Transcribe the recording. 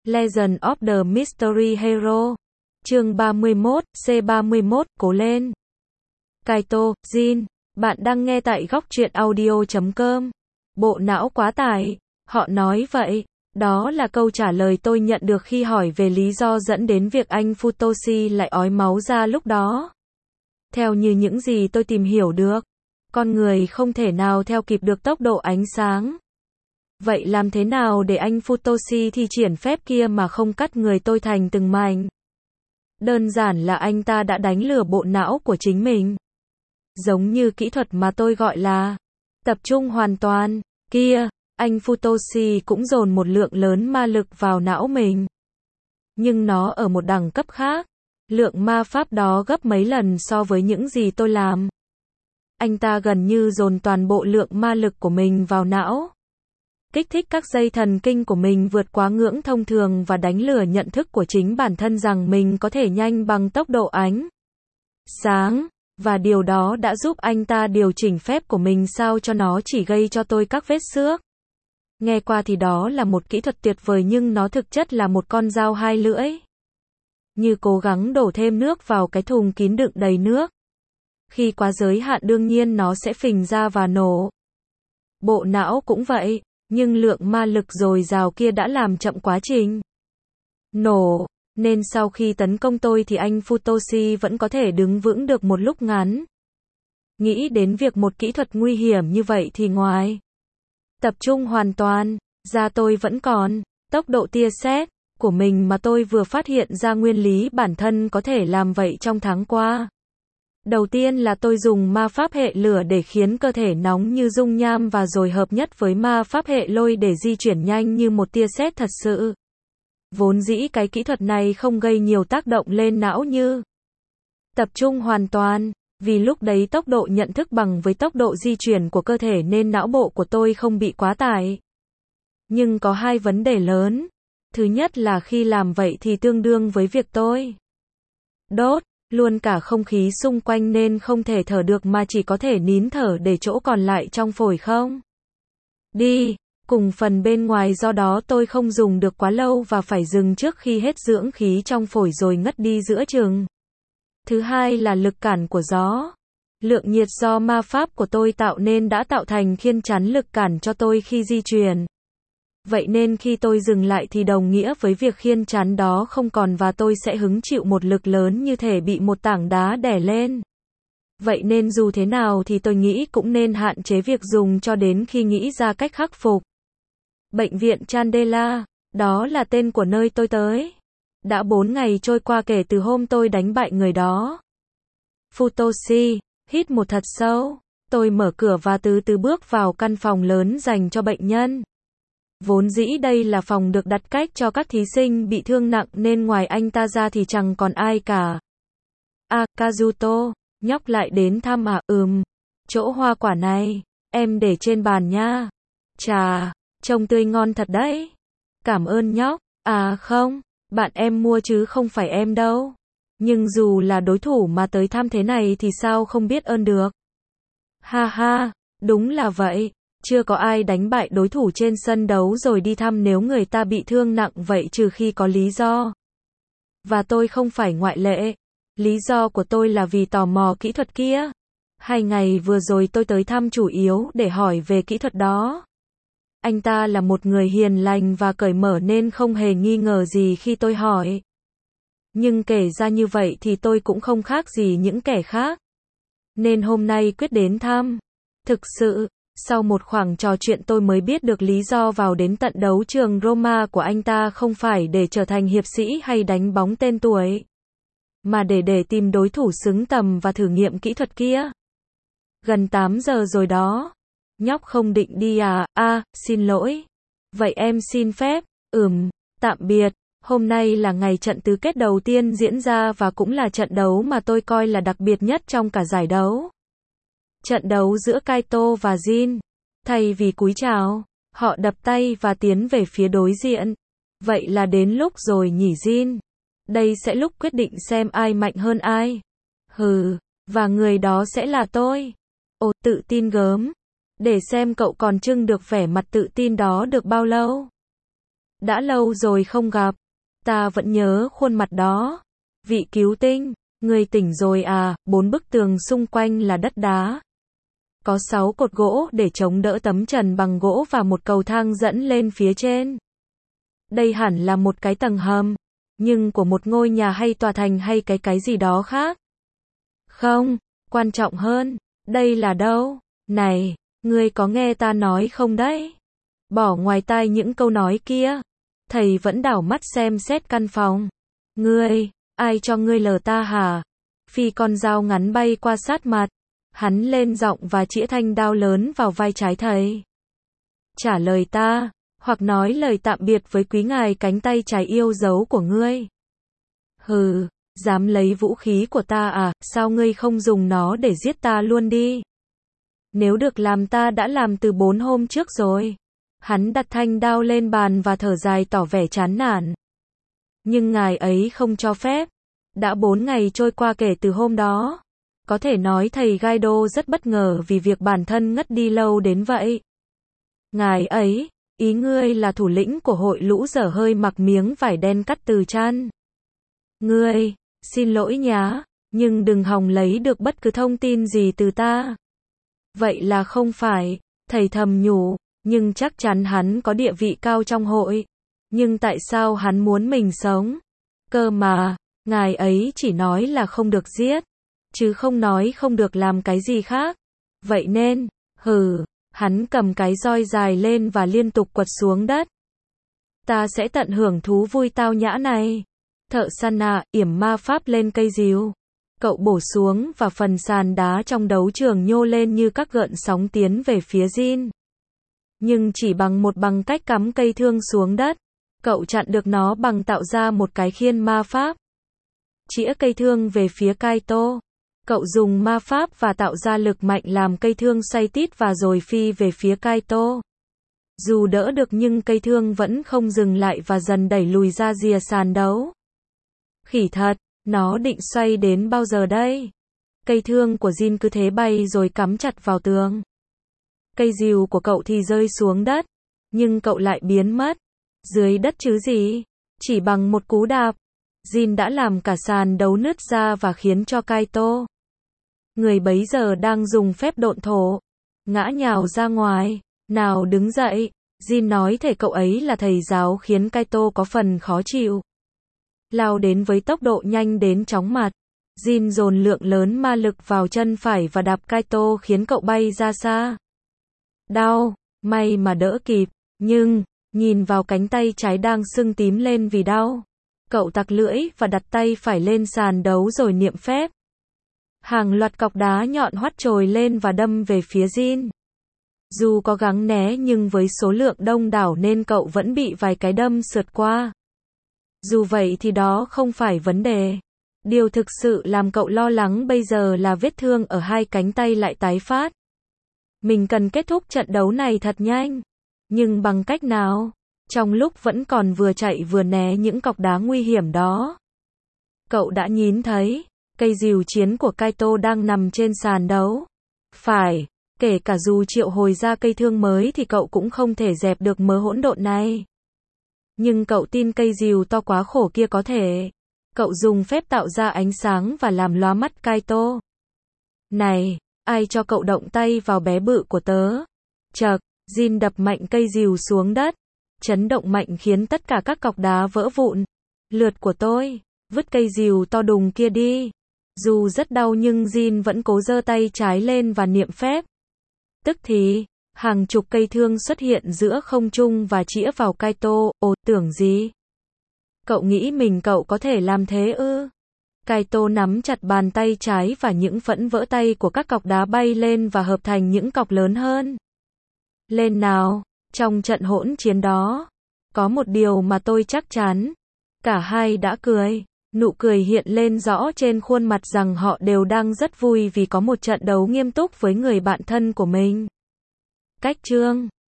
Legend of the Mystery Hero. Chương 31, C31, cố lên. Kaito, Jin, bạn đang nghe tại góc truyện audio.com. Bộ não quá tải, họ nói vậy. Đó là câu trả lời tôi nhận được khi hỏi về lý do dẫn đến việc anh Futoshi lại ói máu ra lúc đó. Theo như những gì tôi tìm hiểu được, con người không thể nào theo kịp được tốc độ ánh sáng. Vậy làm thế nào để anh Futoshi thi triển phép kia mà không cắt người tôi thành từng mảnh? Đơn giản là anh ta đã đánh lừa bộ não của chính mình. Giống như kỹ thuật mà tôi gọi là tập trung hoàn toàn. Kia, anh Futoshi cũng dồn một lượng lớn ma lực vào não mình. Nhưng nó ở một đẳng cấp khác. Lượng ma pháp đó gấp mấy lần so với những gì tôi làm. Anh ta gần như dồn toàn bộ lượng ma lực của mình vào não. Kích thích các dây thần kinh của mình vượt quá ngưỡng thông thường và đánh lừa nhận thức của chính bản thân rằng mình có thể nhanh bằng tốc độ ánh sáng, và điều đó đã giúp anh ta điều chỉnh phép của mình sao cho nó chỉ gây cho tôi các vết xước. Nghe qua thì đó là một kỹ thuật tuyệt vời nhưng nó thực chất là một con dao hai lưỡi. Như cố gắng đổ thêm nước vào cái thùng kín đựng đầy nước. Khi quá giới hạn đương nhiên nó sẽ phình ra và nổ. Bộ não cũng vậy. Nhưng lượng ma lực dồi dào kia đã làm chậm quá trình nổ, nên sau khi tấn công tôi thì anh Futoshi vẫn có thể đứng vững được một lúc ngắn. Nghĩ đến việc một kỹ thuật nguy hiểm như vậy thì ngoài tập trung hoàn toàn, ra tôi vẫn còn tốc độ tia sét của mình mà tôi vừa phát hiện ra nguyên lý bản thân có thể làm vậy trong tháng qua. Đầu tiên là tôi dùng ma pháp hệ lửa để khiến cơ thể nóng như dung nham và rồi hợp nhất với ma pháp hệ lôi để di chuyển nhanh như một tia sét thật sự. Vốn dĩ cái kỹ thuật này không gây nhiều tác động lên não như tập trung hoàn toàn, vì lúc đấy tốc độ nhận thức bằng với tốc độ di chuyển của cơ thể nên não bộ của tôi không bị quá tải. Nhưng có hai vấn đề lớn. Thứ nhất là khi làm vậy thì tương đương với việc tôi đốt luôn cả không khí xung quanh nên không thể thở được mà chỉ có thể nín thở để chỗ còn lại trong phổi không đi, cùng phần bên ngoài do đó tôi không dùng được quá lâu và phải dừng trước khi hết dưỡng khí trong phổi rồi ngất đi giữa chừng. Thứ hai là lực cản của gió. Lượng nhiệt do ma pháp của tôi tạo nên đã tạo thành khiên chắn lực cản cho tôi khi di chuyển. Vậy nên khi tôi dừng lại thì đồng nghĩa với việc khiên chắn đó không còn và tôi sẽ hứng chịu một lực lớn như thể bị một tảng đá đè lên. Vậy nên dù thế nào thì tôi nghĩ cũng nên hạn chế việc dùng cho đến khi nghĩ ra cách khắc phục. Bệnh viện Chandela, đó là tên của nơi tôi tới. Đã 4 ngày trôi qua kể từ hôm tôi đánh bại người đó. Futoshi, hít một thật sâu. Tôi mở cửa và từ từ bước vào căn phòng lớn dành cho bệnh nhân. Vốn dĩ đây là phòng được đặt cách cho các thí sinh bị thương nặng nên ngoài anh ta ra thì chẳng còn ai cả. Kazuto, nhóc lại đến thăm à? Chỗ hoa quả này, em để trên bàn nha. Chà, trông tươi ngon thật đấy. Cảm ơn nhóc. Không, bạn em mua chứ không phải em đâu. Nhưng dù là đối thủ mà tới thăm thế này thì sao không biết ơn được. Ha ha, đúng là vậy. Chưa có ai đánh bại đối thủ trên sân đấu rồi đi thăm nếu người ta bị thương nặng vậy trừ khi có lý do. Và tôi không phải ngoại lệ. Lý do của tôi là vì tò mò kỹ thuật kia. 2 ngày vừa rồi tôi tới thăm chủ yếu để hỏi về kỹ thuật đó. Anh ta là một người hiền lành và cởi mở nên không hề nghi ngờ gì khi tôi hỏi. Nhưng kể ra như vậy thì tôi cũng không khác gì những kẻ khác. Nên hôm nay quyết đến thăm. Thực sự, sau một khoảng trò chuyện tôi mới biết được lý do vào đến tận đấu trường Roma của anh ta không phải để trở thành hiệp sĩ hay đánh bóng tên tuổi, mà để tìm đối thủ xứng tầm và thử nghiệm kỹ thuật kia. Gần 8 giờ rồi đó. Nhóc không định đi à? Xin lỗi. Vậy em xin phép. Tạm biệt. Hôm nay là ngày trận tứ kết đầu tiên diễn ra và cũng là trận đấu mà tôi coi là đặc biệt nhất trong cả giải đấu. Trận đấu giữa Kaito và Jin. Thay vì cúi chào, họ đập tay và tiến về phía đối diện. Vậy là đến lúc rồi nhỉ Jin. Đây sẽ lúc quyết định xem ai mạnh hơn ai. Và người đó sẽ là tôi. Tự tin gớm. Để xem cậu còn trưng được vẻ mặt tự tin đó được bao lâu. Đã lâu rồi không gặp. Ta vẫn nhớ khuôn mặt đó. Vị cứu tinh, người tỉnh rồi à? 4 bức tường xung quanh là đất đá. Có 6 cột gỗ để chống đỡ tấm trần bằng gỗ và một cầu thang dẫn lên phía trên. Đây hẳn là một cái tầng hầm. Nhưng của một ngôi nhà hay tòa thành hay cái gì đó khác? Không, quan trọng hơn, đây là đâu? Này, ngươi có nghe ta nói không đấy? Bỏ ngoài tai những câu nói kia. Thầy vẫn đảo mắt xem xét căn phòng. Ngươi, ai cho ngươi lờ ta hả? Phi con dao ngắn bay qua sát mặt. Hắn lên giọng và chĩa thanh đao lớn vào vai trái thầy. Trả lời ta, hoặc nói lời tạm biệt với quý ngài cánh tay trái yêu dấu của ngươi. Hừ, dám lấy vũ khí của ta à? Sao ngươi không dùng nó để giết ta luôn đi? Nếu được làm ta đã làm từ 4 hôm trước rồi. Hắn đặt thanh đao lên bàn và thở dài tỏ vẻ chán nản. Nhưng ngài ấy không cho phép. Đã 4 ngày trôi qua kể từ hôm đó. Có thể nói thầy Gaido rất bất ngờ vì việc bản thân ngất đi lâu đến vậy. Ngài ấy, ý ngươi là thủ lĩnh của hội lũ dở hơi mặc miếng vải đen cắt từ chăn. Ngươi, xin lỗi nhá, nhưng đừng hòng lấy được bất cứ thông tin gì từ ta. Vậy là không phải, thầy thầm nhủ, nhưng chắc chắn hắn có địa vị cao trong hội. Nhưng tại sao hắn muốn mình sống? Cơ mà, ngài ấy chỉ nói là không được giết, chứ không nói không được làm cái gì khác. Vậy nên, hắn cầm cái roi dài lên và liên tục quật xuống đất. Ta sẽ tận hưởng thú vui tao nhã này. Thợ săn à, yểm ma pháp lên cây rìu. Cậu bổ xuống và phần sàn đá trong đấu trường nhô lên như các gợn sóng tiến về phía Jin. Nhưng chỉ bằng cách cắm cây thương xuống đất. Cậu chặn được nó bằng tạo ra một cái khiên ma pháp. Chĩa cây thương về phía Kaito. Cậu dùng ma pháp và tạo ra lực mạnh làm cây thương xoay tít và rồi phi về phía Kaito. Dù đỡ được nhưng cây thương vẫn không dừng lại và dần đẩy lùi ra rìa sàn đấu. Khỉ thật, nó định xoay đến bao giờ đây? Cây thương của Jin cứ thế bay rồi cắm chặt vào tường. Cây rìu của cậu thì rơi xuống đất, nhưng cậu lại biến mất. Dưới đất chứ gì? Chỉ bằng một cú đạp, Jin đã làm cả sàn đấu nứt ra và khiến cho Kaito, người bấy giờ đang dùng phép độn thổ, ngã nhào ra ngoài. Nào đứng dậy, Jin nói thể cậu ấy là thầy giáo khiến Kaito có phần khó chịu. Lao đến với tốc độ nhanh đến chóng mặt. Jin dồn lượng lớn ma lực vào chân phải và đạp Kaito khiến cậu bay ra xa. Đau, may mà đỡ kịp, nhưng, nhìn vào cánh tay trái đang sưng tím lên vì đau. Cậu tặc lưỡi và đặt tay phải lên sàn đấu rồi niệm phép. Hàng loạt cọc đá nhọn hoắt trồi lên và đâm về phía Jin. Dù có gắng né nhưng với số lượng đông đảo nên cậu vẫn bị vài cái đâm sượt qua. Dù vậy thì đó không phải vấn đề. Điều thực sự làm cậu lo lắng bây giờ là vết thương ở hai cánh tay lại tái phát. Mình cần kết thúc trận đấu này thật nhanh. Nhưng bằng cách nào? Trong lúc vẫn còn vừa chạy vừa né những cọc đá nguy hiểm đó, cậu đã nhìn thấy cây rìu chiến của Kaito đang nằm trên sàn đấu. Phải, kể cả dù triệu hồi ra cây thương mới thì cậu cũng không thể dẹp được mớ hỗn độn này. Nhưng cậu tin cây rìu to quá khổ kia có thể. Cậu dùng phép tạo ra ánh sáng và làm lóa mắt Kaito. Này, ai cho cậu động tay vào bé bự của tớ? Chậc, Jin đập mạnh cây rìu xuống đất. Chấn động mạnh khiến tất cả các cọc đá vỡ vụn. Lượt của tôi, vứt cây rìu to đùng kia đi. Dù rất đau nhưng Jin vẫn cố giơ tay trái lên và niệm phép. Tức thì, hàng chục cây thương xuất hiện giữa không trung và chĩa vào Kaito. Ồ, tưởng gì? Cậu nghĩ cậu có thể làm thế ư? Kaito nắm chặt bàn tay trái và những phẫn vỡ tay của các cọc đá bay lên và hợp thành những cọc lớn hơn. Lên nào! Trong trận hỗn chiến đó, có một điều mà tôi chắc chắn. Cả hai đã cười. Nụ cười hiện lên rõ trên khuôn mặt rằng họ đều đang rất vui vì có một trận đấu nghiêm túc với người bạn thân của mình. Cách chương